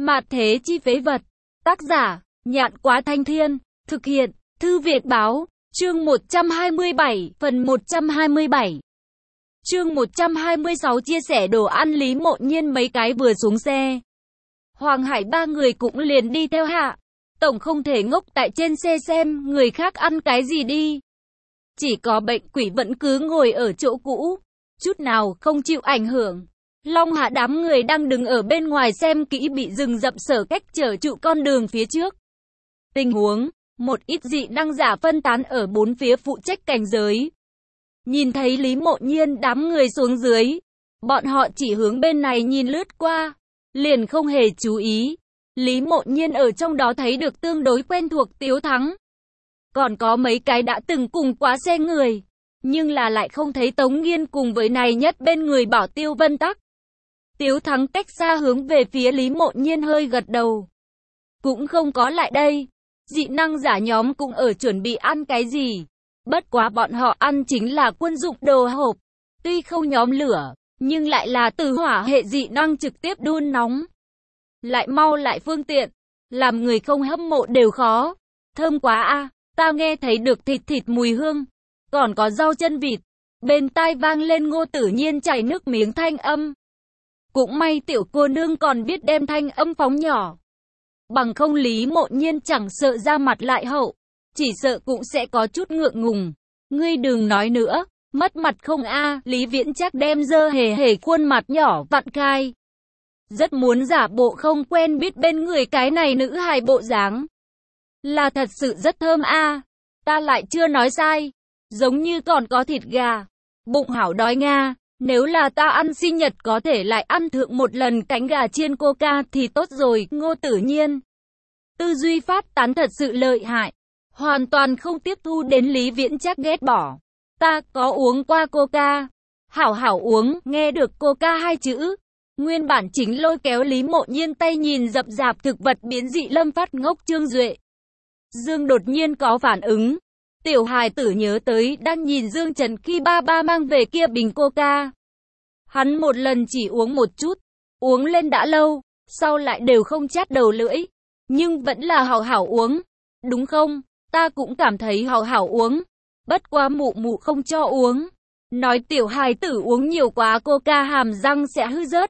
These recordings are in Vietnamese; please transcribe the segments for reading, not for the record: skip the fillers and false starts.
Mạt thế chi phế vật. Tác giả, Nhạn Quá Thanh Thiên. Thực hiện, Thư Việt Báo. Chương 127, phần 127. Chương 126 chia sẻ đồ ăn Lý Mộ Nhiên mấy cái vừa xuống xe. Hoàng Hải ba người cũng liền đi theo hạ. Tổng không thể ngốc tại trên xe xem người khác ăn cái gì đi. Chỉ có bệnh quỷ vẫn cứ ngồi ở chỗ cũ, chút nào không chịu ảnh hưởng. Long Hạ đám người đang đứng ở bên ngoài xem kỹ bị rừng rậm sở cách trở trụ con đường phía trước. Tình huống, một ít dị năng giả phân tán ở bốn phía phụ trách cảnh giới. Nhìn thấy Lý Mộ Nhiên đám người xuống dưới, bọn họ chỉ hướng bên này nhìn lướt qua, liền không hề chú ý. Lý Mộ Nhiên ở trong đó thấy được tương đối quen thuộc Tiếu Thắng. Còn có mấy cái đã từng cùng quá xe người, nhưng là lại không thấy Tống Nghiên cùng với này nhất bên người bảo Tiêu Vân Tắc. Tiếu Thắng cách xa hướng về phía Lý Mộ Nhiên hơi gật đầu. Cũng không có lại đây. Dị năng giả nhóm cũng ở chuẩn bị ăn cái gì. Bất quá bọn họ ăn chính là quân dụng đồ hộp. Tuy không nhóm lửa, nhưng lại là từ hỏa hệ dị năng trực tiếp đun nóng. Lại mau lại phương tiện. Làm người không hâm mộ đều khó. Thơm quá a, ta nghe thấy được thịt mùi hương. Còn có rau chân vịt. Bên tai vang lên Ngô Tử Nhiên chảy nước miếng thanh âm. Cũng may tiểu cô nương còn biết đem thanh âm phóng nhỏ. Bằng không Lý Mộ Nhiên chẳng sợ ra mặt lại hậu, chỉ sợ cũng sẽ có chút ngượng ngùng. Ngươi đừng nói nữa, mất mặt không a? Lý Viễn chắc đem dơ hề hề khuôn mặt nhỏ vặn cai. Rất muốn giả bộ không quen biết bên người cái này nữ hài bộ dáng. Là thật sự rất thơm a. Ta lại chưa nói sai. Giống như còn có thịt gà. Bụng hảo đói nga. Nếu là ta ăn sinh nhật có thể lại ăn thượng một lần cánh gà chiên coca thì tốt rồi. Ngô Tử Nhiên tư duy phát tán thật sự lợi hại, hoàn toàn không tiếp thu đến Lý Viễn chắc ghét bỏ. Ta có uống qua coca. Hảo hảo uống. Nghe được coca hai chữ, nguyên bản chính lôi kéo Lý Mộ Nhiên tay nhìn rậm rạp thực vật biến dị Lâm Phát Ngốc Trương Duệ. Dương đột nhiên có phản ứng. Tiểu hài tử nhớ tới đang nhìn Dương Trần khi ba mang về kia bình coca. Hắn một lần chỉ uống một chút, uống lên đã lâu, sau lại đều không chát đầu lưỡi, nhưng vẫn là hảo hảo uống, đúng không? Ta cũng cảm thấy hảo hảo uống, bất quá mụ mụ không cho uống, nói tiểu hài tử uống nhiều quá coca hàm răng sẽ hư rớt.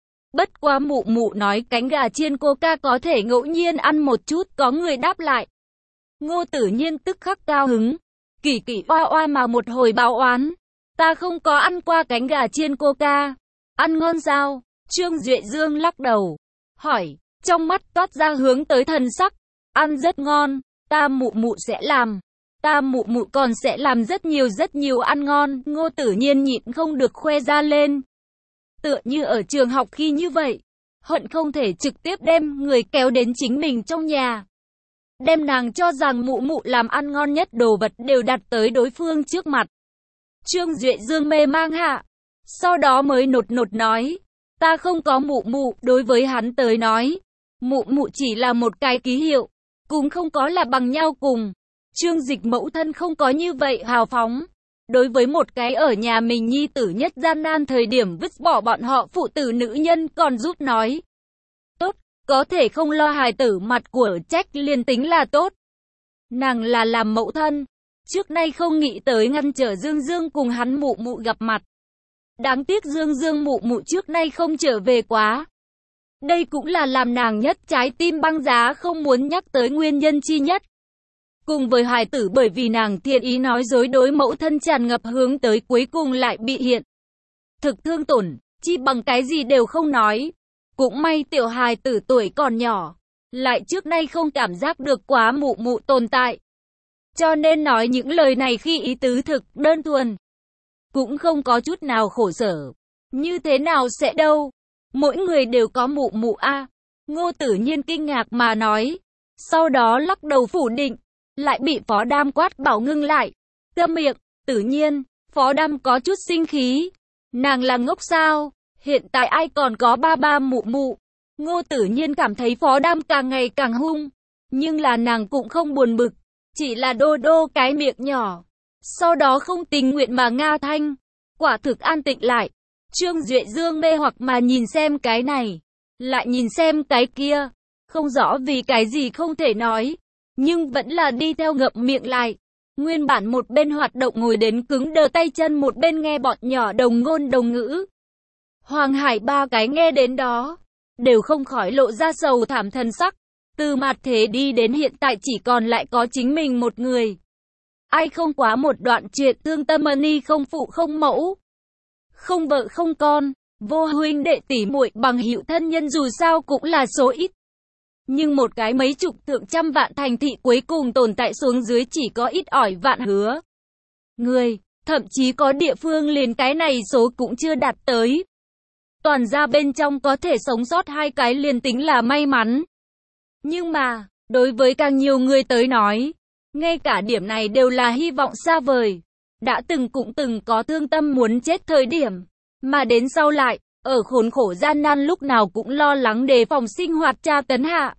Bất quá mụ mụ nói cánh gà chiên coca có thể ngẫu nhiên ăn một chút, có người đáp lại. Ngô Tử Nhiên tức khắc cao hứng, kỳ oa oa mà một hồi báo oán. Ta không có ăn qua cánh gà chiên coca. Ăn ngon sao? Trương Duệ Dương lắc đầu, hỏi, trong mắt toát ra hướng tới thần sắc. Ăn rất ngon, ta mụ mụ sẽ làm. Ta mụ mụ còn sẽ làm rất nhiều ăn ngon. Ngô Tử Nhiên nhịn không được khoe ra lên. Tựa như ở trường học khi như vậy, hận không thể trực tiếp đem người kéo đến chính mình trong nhà. Đem nàng cho rằng mụ mụ làm ăn ngon nhất đồ vật đều đặt tới đối phương trước mặt. Trương Duệ Dương mê mang hạ, sau đó mới nột nói, ta không có mụ mụ. Đối với hắn tới nói, mụ mụ chỉ là một cái ký hiệu, cũng không có là bằng nhau cùng. Trương Dịch mẫu thân không có như vậy hào phóng. Đối với một cái ở nhà mình nhi tử nhất gian nan thời điểm vứt bỏ bọn họ phụ tử nữ nhân còn giúp nói. Tốt, có thể không lo hài tử mặt của trách liền tính là tốt. Nàng là làm mẫu thân. Trước nay không nghĩ tới ngăn trở Dương Dương cùng hắn mụ mụ gặp mặt. Đáng tiếc Dương Dương mụ mụ trước nay không trở về quá. Đây cũng là làm nàng nhất trái tim băng giá không muốn nhắc tới nguyên nhân chi nhất. Cùng với hài tử bởi vì nàng thiện ý nói dối đối mẫu thân tràn ngập hướng tới cuối cùng lại bị hiện thực thương tổn, chi bằng cái gì đều không nói. Cũng may tiểu hài tử tuổi còn nhỏ, lại trước nay không cảm giác được quá mụ mụ tồn tại. Cho nên nói những lời này khi ý tứ thực đơn thuần, cũng không có chút nào khổ sở. Như thế nào sẽ đâu? Mỗi người đều có mụ mụ a. Ngô Tử Nhiên kinh ngạc mà nói, sau đó lắc đầu phủ định, lại bị Phó Đam quát bảo ngưng lại. Câm miệng. Tử Nhiên. Phó Đam có chút sinh khí. Nàng là ngốc sao? Hiện tại ai còn có ba mụ mụ? Ngô Tử Nhiên cảm thấy Phó Đam càng ngày càng hung, nhưng là nàng cũng không buồn bực. Chỉ là đô cái miệng nhỏ. Sau đó không tình nguyện mà nga thanh. Quả thực an tịnh lại. Trương Duệ Dương mê hoặc mà nhìn xem cái này. lại nhìn xem cái kia, không rõ vì cái gì không thể nói, nhưng vẫn là đi theo ngậm miệng lại. Nguyên bản một bên hoạt động ngồi đến cứng đờ tay chân, một bên nghe bọn nhỏ đồng ngôn đồng ngữ. Hoàng Hải ba cái nghe đến đó, đều không khỏi lộ ra sầu thảm thần sắc. Từ mặt thế đi đến hiện tại chỉ còn lại có chính mình một người. Ai không quá một đoạn chuyện thương tâm ni không phụ không mẫu, không vợ không con, vô huynh đệ tỷ muội bằng hữu thân nhân dù sao cũng là số ít. Nhưng một cái mấy chục thượng trăm vạn thành thị cuối cùng tồn tại xuống dưới chỉ có ít ỏi vạn hứa người, thậm chí có địa phương liền cái này số cũng chưa đạt tới. Toàn ra bên trong có thể sống sót 2 cái liền tính là may mắn. Nhưng mà, đối với càng nhiều người tới nói, ngay cả điểm này đều là hy vọng xa vời. Đã cũng từng có thương tâm muốn chết thời điểm, mà đến sau lại, ở khốn khổ gian nan lúc nào cũng lo lắng đề phòng sinh hoạt tra tấn hạ.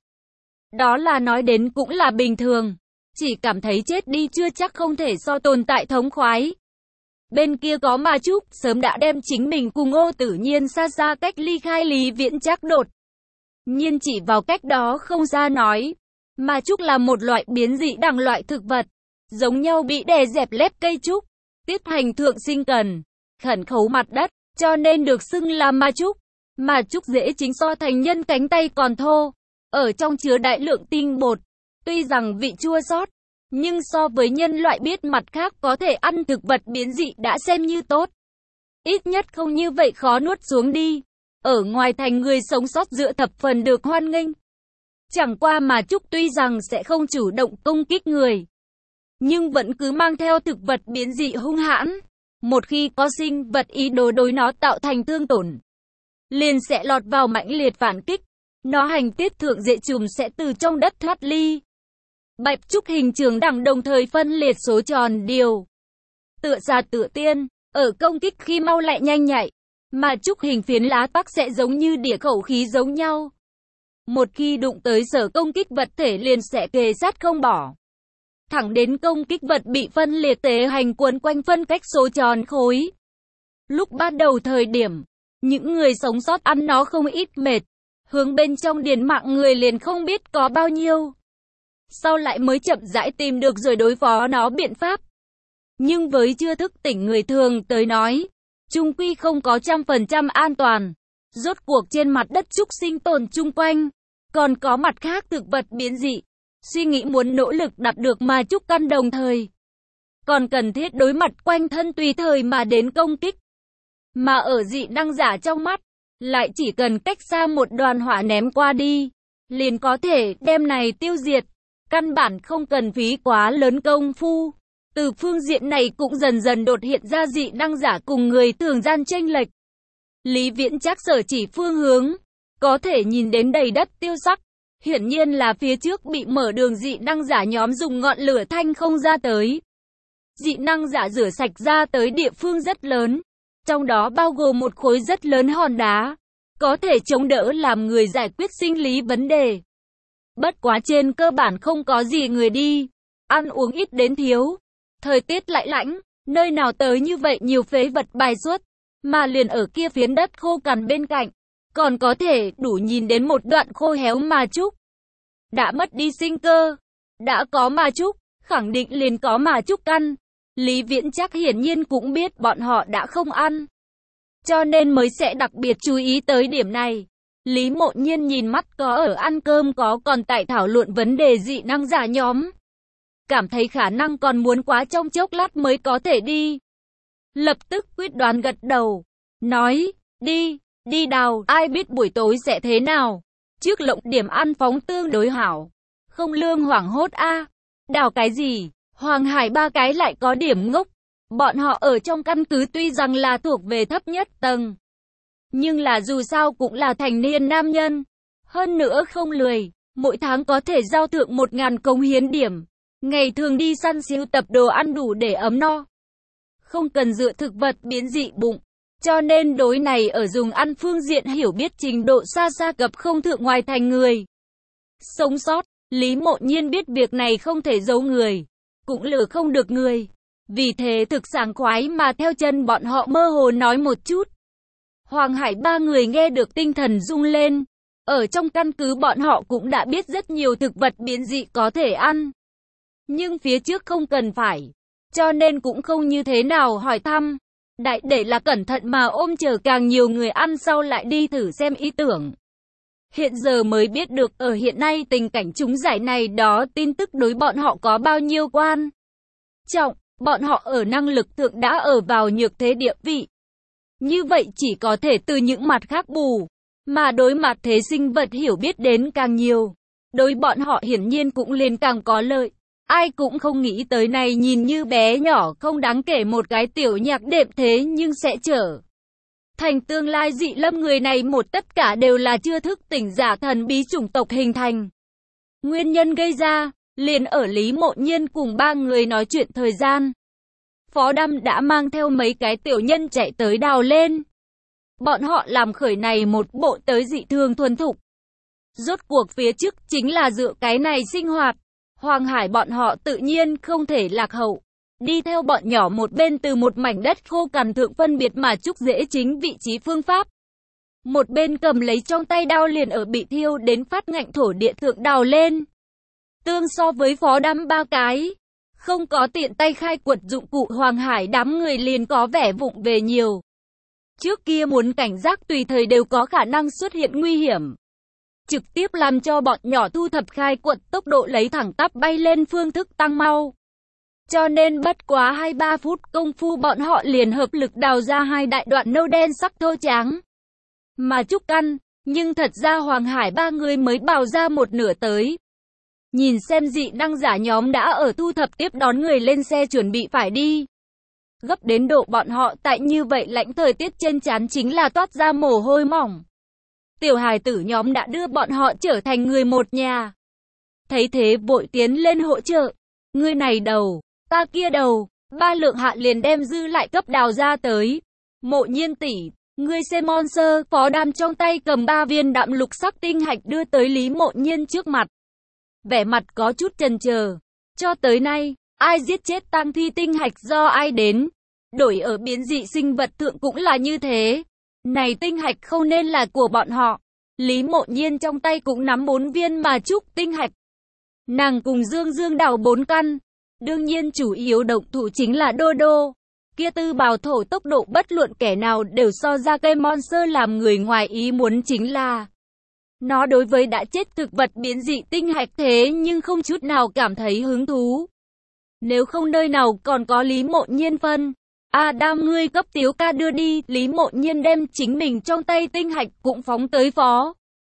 Đó là nói đến cũng là bình thường, chỉ cảm thấy chết đi chưa chắc không thể so tồn tại thống khoái. Bên kia có Ma Trúc, sớm đã đem chính mình cùng Ô Tử Nhiên xa xa cách ly khai Lý Viễn Trác đột nhiên chỉ vào cách đó không xa nói. Ma Trúc là một loại biến dị đẳng loại thực vật, giống nhau bị đè dẹp lép cây trúc, tiết hành thượng sinh cần, khẩn khấu mặt đất, cho nên được xưng là Ma Trúc. Ma Trúc dễ chính so thành nhân cánh tay còn thô, ở trong chứa đại lượng tinh bột, tuy rằng vị chua xót, nhưng so với nhân loại biết mặt khác có thể ăn thực vật biến dị đã xem như tốt. Ít nhất không như vậy khó nuốt xuống đi. Ở ngoài thành người sống sót dựa thập phần được hoan nghênh. Chẳng qua mà Trúc tuy rằng sẽ không chủ động công kích người, nhưng vẫn cứ mang theo thực vật biến dị hung hãn. Một khi có sinh vật ý đồ đối nó tạo thành thương tổn, liền sẽ lọt vào mãnh liệt phản kích. Nó hành tiết thượng dễ trùm sẽ từ trong đất thoát ly. Bạch Trúc hình trường đẳng đồng thời phân liệt số tròn điều. Tựa già tựa tiên, ở công kích khi mau lại nhanh nhạy, mà Trúc hình phiến lá tắc sẽ giống như đĩa khẩu khí giống nhau. Một khi đụng tới sở công kích vật thể liền sẽ kề sát không bỏ. Thẳng đến công kích vật bị phân liệt tế hành cuốn quanh phân cách số tròn khối. Lúc ban đầu thời điểm, những người sống sót ăn nó không ít mệt, hướng bên trong điền mạng người liền không biết có bao nhiêu. Sau lại mới chậm rãi tìm được rồi đối phó nó biện pháp. Nhưng với chưa thức tỉnh người thường tới nói, chung quy không có 100% an toàn. Rốt cuộc trên mặt đất Trúc sinh tồn chung quanh, còn có mặt khác thực vật biến dị. Suy nghĩ muốn nỗ lực đạt được Ma Trúc căn đồng thời, còn cần thiết đối mặt quanh thân tùy thời mà đến công kích. Mà ở dị năng giả trong mắt, lại chỉ cần cách xa một đoàn hỏa ném qua đi, liền có thể đem này tiêu diệt. Căn bản không cần phí quá lớn công phu. Từ phương diện này cũng dần dần đột hiện ra dị năng giả cùng người thường gian chênh lệch. Lý Viễn Trác sở chỉ phương hướng, có thể nhìn đến đầy đất tiêu sắc. Hiển nhiên là phía trước bị mở đường dị năng giả nhóm dùng ngọn lửa thanh không ra tới. Dị năng giả rửa sạch ra tới địa phương rất lớn, trong đó bao gồm một khối rất lớn hòn đá, có thể chống đỡ làm người giải quyết sinh lý vấn đề. Bất quá trên cơ bản không có gì người đi, ăn uống ít đến thiếu, thời tiết lại lạnh, nơi nào tới như vậy nhiều phế vật bài xuất, mà liền ở kia phiến đất khô cằn bên cạnh, còn có thể đủ nhìn đến một đoạn khô héo Ma Trúc. Đã mất đi sinh cơ, đã có Ma Trúc, khẳng định liền có Ma Trúc căn. Lý Viễn Trác hiển nhiên cũng biết bọn họ đã không ăn, cho nên mới sẽ đặc biệt chú ý tới điểm này. Lý Mộ Nhiên nhìn mắt có ở ăn cơm có còn tại thảo luận vấn đề dị năng giả nhóm. Cảm thấy khả năng còn muốn quá trong chốc lát mới có thể đi. Lập tức quyết đoán gật đầu, nói, đi đào, ai biết buổi tối sẽ thế nào. Trước lộng điểm ăn phóng tương đối hảo, không lương hoảng hốt a. Đào cái gì? Hoàng Hải ba cái lại có điểm ngốc. Bọn họ ở trong căn cứ tuy rằng là thuộc về thấp nhất tầng, nhưng là dù sao cũng là thành niên nam nhân. Hơn nữa không lười, mỗi tháng có thể giao thượng 1000 cống hiến điểm. Ngày thường đi săn sưu tập đồ ăn đủ để ấm no. Không cần dựa thực vật biến dị bụng. Cho nên đối này ở dùng ăn phương diện hiểu biết trình độ xa xa cập không thượng ngoài thành người. Sống sót, Lý Mộ Nhiên biết việc này không thể giấu người, cũng lừa không được người. Vì thế thực sảng khoái mà theo chân bọn họ mơ hồ nói một chút. Hoàng Hải ba người nghe được tinh thần rung lên, Ở trong căn cứ bọn họ cũng đã biết rất nhiều thực vật biến dị có thể ăn. Nhưng phía trước không cần phải. Cho nên cũng không như thế nào hỏi thăm. Đại để là cẩn thận mà ôm chờ càng nhiều người ăn sau lại đi thử xem ý tưởng. Hiện giờ mới biết được ở hiện nay tình cảnh trúng giải này đó tin tức đối bọn họ có bao nhiêu quan trọng. Bọn họ ở năng lực thượng đã ở vào nhược thế địa vị. Như vậy chỉ có thể từ những mặt khác bù. Mà đối mặt thế sinh vật hiểu biết đến càng nhiều. Đối bọn họ hiển nhiên cũng liền càng có lợi. Ai cũng không nghĩ tới này nhìn như bé nhỏ không đáng kể một cái tiểu nhạc đệm thế nhưng sẽ trở thành tương lai dị lâm người này một tất cả đều là chưa thức tỉnh giả thần bí chủng tộc hình thành. Nguyên nhân gây ra, liền ở Lý Mộ Nhiên cùng ba người nói chuyện thời gian. Phó Đam đã mang theo mấy cái tiểu nhân chạy tới đào lên. Bọn họ làm khởi này một bộ tới dị thường thuần thục. Rốt cuộc phía trước chính là dựa cái này sinh hoạt. Hoàng Hải bọn họ tự nhiên không thể lạc hậu. Đi theo bọn nhỏ một bên từ một mảnh đất khô cằn thượng phân biệt mà trúc dễ chính vị trí phương pháp. Một bên cầm lấy trong tay đao liền ở bị thiêu đến phát ngạnh thổ địa thượng đào lên. Tương so với Phó Đam ba cái. Không có tiện tay khai quật dụng cụ Hoàng Hải đám người liền có vẻ vụng về nhiều. Trước kia muốn cảnh giác tùy thời đều có khả năng xuất hiện nguy hiểm. Trực tiếp làm cho bọn nhỏ thu thập khai quật tốc độ lấy thẳng tắp bay lên phương thức tăng mau. Cho nên bất quá 2-3 phút công phu bọn họ liền hợp lực đào ra hai đại đoạn nâu đen sắc thô trắng. Mà Trúc Căn, nhưng thật ra Hoàng Hải ba người mới bào ra một nửa tới. Nhìn xem dị năng giả nhóm đã ở thu thập tiếp đón người lên xe chuẩn bị phải đi. Gấp đến độ bọn họ tại như vậy lạnh thời tiết trên trán chính là toát ra mồ hôi mỏng. Tiểu hài tử nhóm đã đưa bọn họ trở thành người một nhà. Thấy thế vội tiến lên hỗ trợ. Ngươi này đầu, ta kia đầu, ba lượng hạ liền đem dư lại cấp đào ra tới. Mộ Nhiên tỷ, ngươi xem monster, Phó Đam trong tay cầm 3 viên đạm lục sắc tinh hạch đưa tới Lý Mộ Nhiên trước mặt. Vẻ mặt có chút chần chờ. Cho tới nay, ai giết chết tang thi tinh hạch do ai đến. Đổi ở biến dị sinh vật thượng cũng là như thế. Này tinh hạch không nên là của bọn họ. Lý Mộ Nhiên trong tay cũng nắm 4 viên mà trúc tinh hạch. Nàng cùng Dương Dương đào 4 căn. Đương nhiên chủ yếu động thủ chính là Đô Đô. Kia tư bào thổ tốc độ bất luận kẻ nào đều so ra cây monster làm người ngoài ý muốn chính là. Nó đối với đã chết thực vật biến dị tinh hạch thế nhưng không chút nào cảm thấy hứng thú. Nếu không nơi nào còn có Lý Mộ Nhiên phân. Đam ngươi cấp Tiếu ca đưa đi. Lý Mộ Nhiên đem chính mình trong tay tinh hạch cũng phóng tới Phó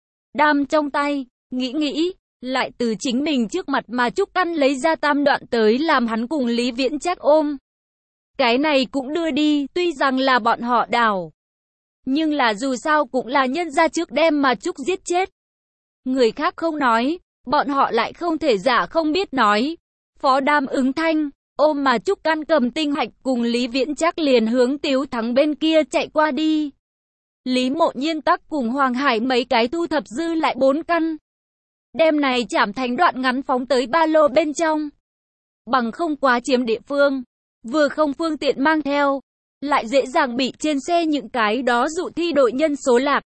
Đam trong tay. Nghĩ, lại từ chính mình trước mặt mà Trúc Căn lấy ra tam đoạn tới làm hắn cùng Lý Viễn Trác ôm. Cái này cũng đưa đi, tuy rằng là bọn họ đào. Nhưng là dù sao cũng là nhân ra trước đem mà Trúc giết chết. Người khác không nói, bọn họ lại không thể giả không biết nói. Phó Đam ứng thanh, ôm mà Trúc Căn cầm tinh hạch cùng Lý Viễn Trác liền hướng Tiếu Thắng bên kia chạy qua đi. Lý Mộ Nhiên tắc cùng Hoàng Hải mấy cái thu thập dư lại 4 căn. Đem này chảm thành đoạn ngắn phóng tới ba lô bên trong. Bằng không quá chiếm địa phương, vừa không phương tiện mang theo, lại dễ dàng bị trên xe những cái đó dụ thi đội nhân số lạc.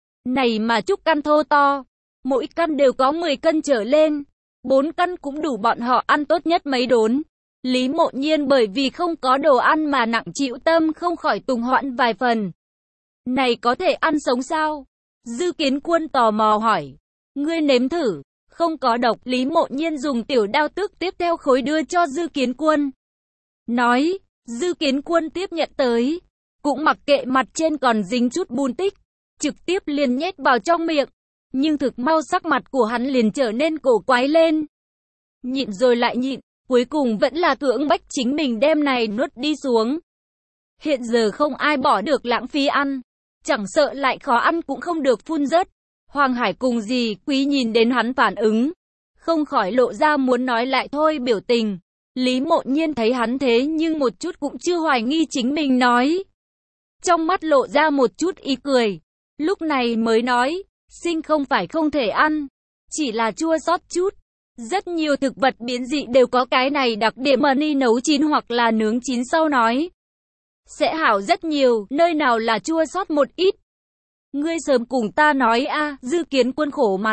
Này mà Trúc Căn thô to, mỗi căn đều có 10 cân trở lên, 4 căn cũng đủ bọn họ ăn tốt nhất mấy đốn. Lý Mộ Nhiên bởi vì không có đồ ăn mà nặng chịu tâm không khỏi tùng hoãn vài phần. Này có thể ăn sống sao? Dư Kiến Quân tò mò hỏi. Ngươi nếm thử, không có độc. Lý Mộ Nhiên dùng tiểu đao tước tiếp theo khối đưa cho Dư Kiến Quân. Nói, Dư Kiến Quân tiếp nhận tới, cũng mặc kệ mặt trên còn dính chút bùn tích, trực tiếp liền nhét vào trong miệng. Nhưng thực mau sắc mặt của hắn liền trở nên cổ quái lên. Nhịn rồi lại nhịn, cuối cùng vẫn là cưỡng bách chính mình đem này nuốt đi xuống. Hiện giờ không ai bỏ được lãng phí ăn, chẳng sợ lại khó ăn cũng không được phun rớt. Hoàng Hải cùng dì Quý nhìn đến hắn phản ứng, không khỏi lộ ra muốn nói lại thôi biểu tình. Lý Mộ Nhiên thấy hắn thế nhưng một chút cũng chưa hoài nghi chính mình nói. Trong mắt lộ ra một chút ý cười, lúc này mới nói, sinh không phải không thể ăn, chỉ là chua xót chút. Rất nhiều thực vật biến dị đều có cái này đặc điểm mà ni nấu chín hoặc là nướng chín sau nói. Sẽ hảo rất nhiều, nơi nào là chua xót một ít. Ngươi sớm cùng ta nói a. Dư Kiến Quân khổ mặt.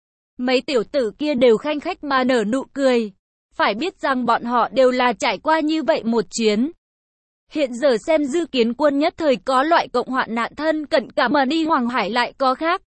Mấy tiểu tử kia đều khanh khách mà nở nụ cười. Phải biết rằng bọn họ đều là trải qua như vậy một chuyến. Hiện giờ xem Dư Kiến Quân nhất thời có loại cộng hoạn nạn thân cận cả mà đi Hoàng Hải lại có khác.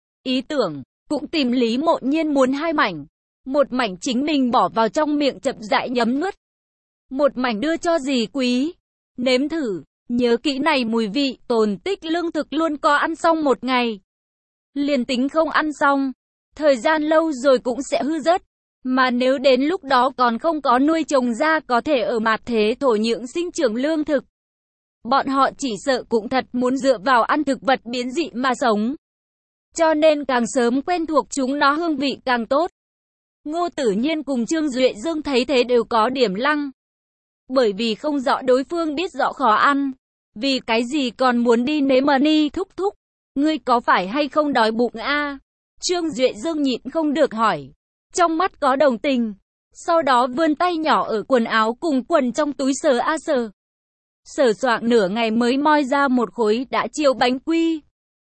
Ý tưởng, cũng tìm Lý Mộ Nhiên muốn hai mảnh. Một mảnh chính mình bỏ vào trong miệng chậm rãi nhấm nuốt. Một mảnh đưa cho dì Quý. Nếm thử, nhớ kỹ này mùi vị, tồn tích lương thực luôn có ăn xong một ngày. Liền tính không ăn xong, thời gian lâu rồi cũng sẽ hư rớt. Mà nếu đến lúc đó còn không có nuôi trồng ra có thể ở mạt thế thổ nhưỡng sinh trưởng lương thực. Bọn họ chỉ sợ cũng thật muốn dựa vào ăn thực vật biến dị mà sống. Cho nên càng sớm quen thuộc chúng nó hương vị càng tốt. Ngô Tử Nhiên cùng Trương Duệ Dương thấy thế đều có điểm lăng. Bởi vì không rõ đối phương biết rõ khó ăn. Vì cái gì còn muốn đi nếm mà ni thúc thúc. Ngươi có phải hay không đói bụng a? Trương Duệ Dương nhịn không được hỏi. Trong mắt có đồng tình. Sau đó vươn tay nhỏ ở quần áo cùng quần trong túi sờ a sờ. Sờ soạng nửa ngày mới moi ra một khối đã chiều bánh quy.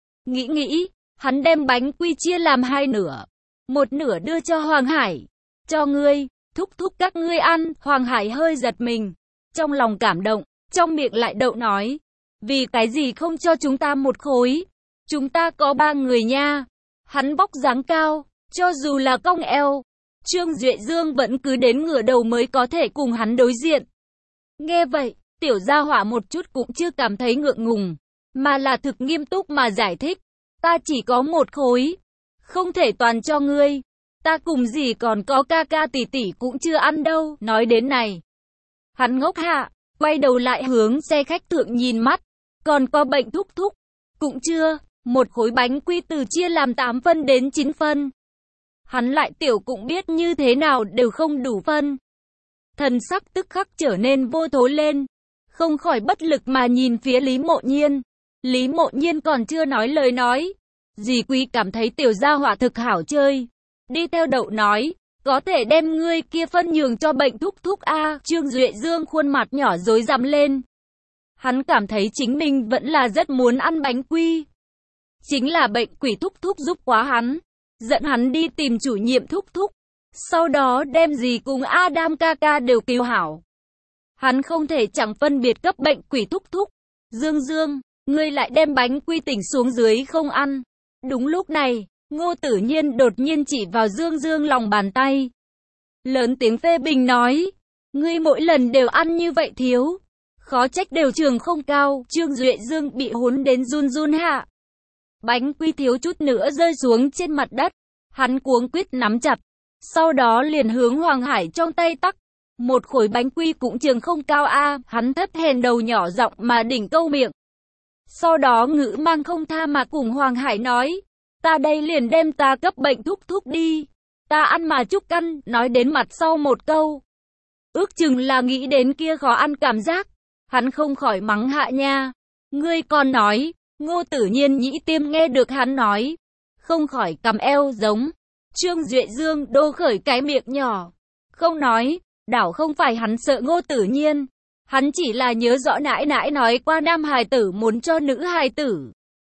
Nghĩ, hắn đem bánh quy chia làm hai nửa. Một nửa đưa cho Hoàng Hải. Cho ngươi, thúc thúc các ngươi ăn. Hoàng Hải hơi giật mình. Trong lòng cảm động, trong miệng lại đậu nói. Vì cái gì không cho chúng ta một khối? Chúng ta có 3 người nha. Hắn vóc dáng cao, cho dù là cong eo. Trương Duệ Dương vẫn cứ đến ngửa đầu mới có thể cùng hắn đối diện. Nghe vậy, tiểu gia hỏa một chút cũng chưa cảm thấy ngượng ngùng. Mà là thực nghiêm túc mà giải thích. Ta chỉ có một khối. Không thể toàn cho ngươi. Ta cùng gì còn có ca ca tỷ tỷ cũng chưa ăn đâu. Nói đến này. Hắn ngốc hạ, quay đầu lại hướng xe khách thượng nhìn mắt. Còn có bệnh thúc thúc. Cũng chưa, một khối bánh quy từ chia làm 8 phân đến 9 phân. Hắn lại tiểu cũng biết như thế nào đều không đủ phân. Thần sắc tức khắc trở nên vô thố lên. Không khỏi bất lực mà nhìn phía Lý Mộ Nhiên. Lý Mộ Nhiên còn chưa nói lời nói. Dì Quý cảm thấy tiểu gia hỏa thực hảo chơi. Đi theo đậu nói, có thể đem ngươi kia phân nhường cho bệnh thúc thúc a. Trương Duệ Dương khuôn mặt nhỏ rối rắm lên. Hắn cảm thấy chính mình vẫn là rất muốn ăn bánh quy. Chính là bệnh quỷ thúc thúc giúp quá hắn. Dẫn hắn đi tìm chủ nhiệm thúc thúc. Sau đó đem dì cùng Adam ca ca đều cứu hảo. Hắn không thể chẳng phân biệt cấp bệnh quỷ thúc thúc. Dương Dương, ngươi lại đem bánh quy tỉnh xuống dưới không ăn. Đúng lúc này, Ngô Tử Nhiên đột nhiên chỉ vào Dương Dương lòng bàn tay. Lớn tiếng phê bình nói. Ngươi mỗi lần đều ăn như vậy thiếu. Khó trách đều trường không cao. Trương Duệ Dương bị hốn đến run run hạ. Bánh quy thiếu chút nữa rơi xuống trên mặt đất. Hắn cuống quýt nắm chặt. Sau đó liền hướng Hoàng Hải trong tay tắc. Một khối bánh quy cũng trường không cao a. Hắn thấp hèn đầu nhỏ giọng mà đỉnh câu miệng. Sau đó ngữ mang không tha mà cùng Hoàng Hải nói. Ta đây liền đem ta cấp bệnh thúc thúc đi. Ta ăn mà chúc căn. Nói đến mặt sau một câu. Ước chừng là nghĩ đến kia khó ăn cảm giác. Hắn không khỏi mắng hạ nha. Ngươi còn nói. Ngô Tử Nhiên nhĩ tiêm nghe được hắn nói. Không khỏi cầm eo giống. Trương Duệ Dương đô khởi cái miệng nhỏ. Không nói. Đảo không phải hắn sợ Ngô Tử Nhiên. Hắn chỉ là nhớ rõ nãi nãi nói qua nam hài tử muốn cho nữ hài tử.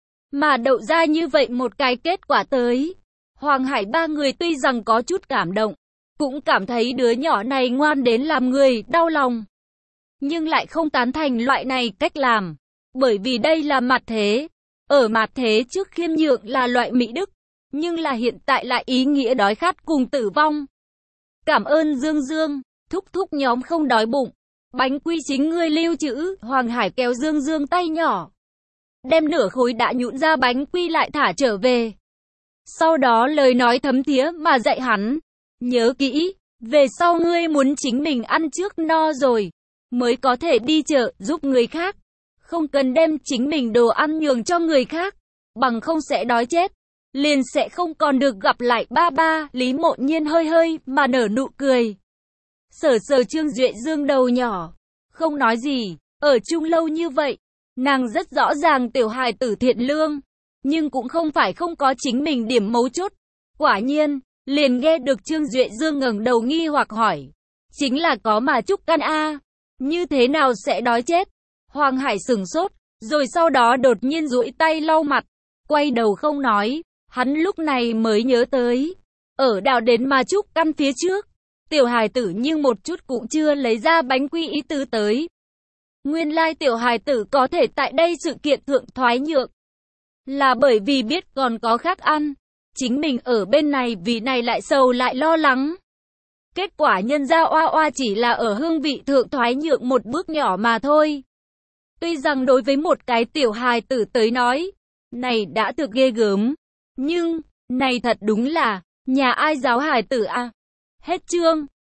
Mà đậu ra như vậy một cái kết quả tới. Hoàng Hải 3 người tuy rằng có chút cảm động. Cũng cảm thấy đứa nhỏ này ngoan đến làm người đau lòng. Nhưng lại không tán thành loại này cách làm. Bởi vì đây là mạt thế. Ở mạt thế trước khiêm nhượng là loại mỹ đức. Nhưng là hiện tại lại ý nghĩa đói khát cùng tử vong. Cảm ơn Dương Dương. Thúc thúc nhóm không đói bụng. Bánh quy chính ngươi lưu trữ. Hoàng Hải kéo Dương Dương tay nhỏ. Đem nửa khối đã nhũn ra bánh quy lại thả trở về. Sau đó lời nói thấm thía mà dạy hắn. Nhớ kỹ. Về sau ngươi muốn chính mình ăn trước no rồi. Mới có thể đi chợ giúp người khác. Không cần đem chính mình đồ ăn nhường cho người khác. Bằng không sẽ đói chết. Liền sẽ không còn được gặp lại ba ba. Lý Mộ Nhiên hơi hơi mà nở nụ cười. Sờ sờ Trương Duệ Dương đầu nhỏ. Không nói gì. Ở chung lâu như vậy. Nàng rất rõ ràng tiểu hài tử thiện lương. Nhưng cũng không phải không có chính mình điểm mấu chốt. Quả nhiên. Liền nghe được Trương Duệ Dương ngẩng đầu nghi hoặc hỏi. Chính là có mà chúc căn a. Như thế nào sẽ đói chết? Hoàng Hải sửng sốt. Rồi sau đó đột nhiên duỗi tay lau mặt. quay đầu không nói, hắn lúc này mới nhớ tới. Ở đào đến Ma Trúc căn phía trước, tiểu hài tử nhưng một chút cũng chưa lấy ra bánh quy ý tứ tới. Nguyên lai tiểu hài tử có thể tại đây sự kiện thượng thoái nhượng, là bởi vì biết còn có khác ăn. Chính mình ở bên này vì này lại sầu lại lo lắng. Kết quả nhân ra oa oa chỉ là ở hương vị thượng thoái nhượng một bước nhỏ mà thôi. Tuy rằng đối với một cái tiểu hài tử tới nói, này đã thực ghê gớm. Nhưng, này thật đúng là, nhà ai giáo hài tử à? Hết chương.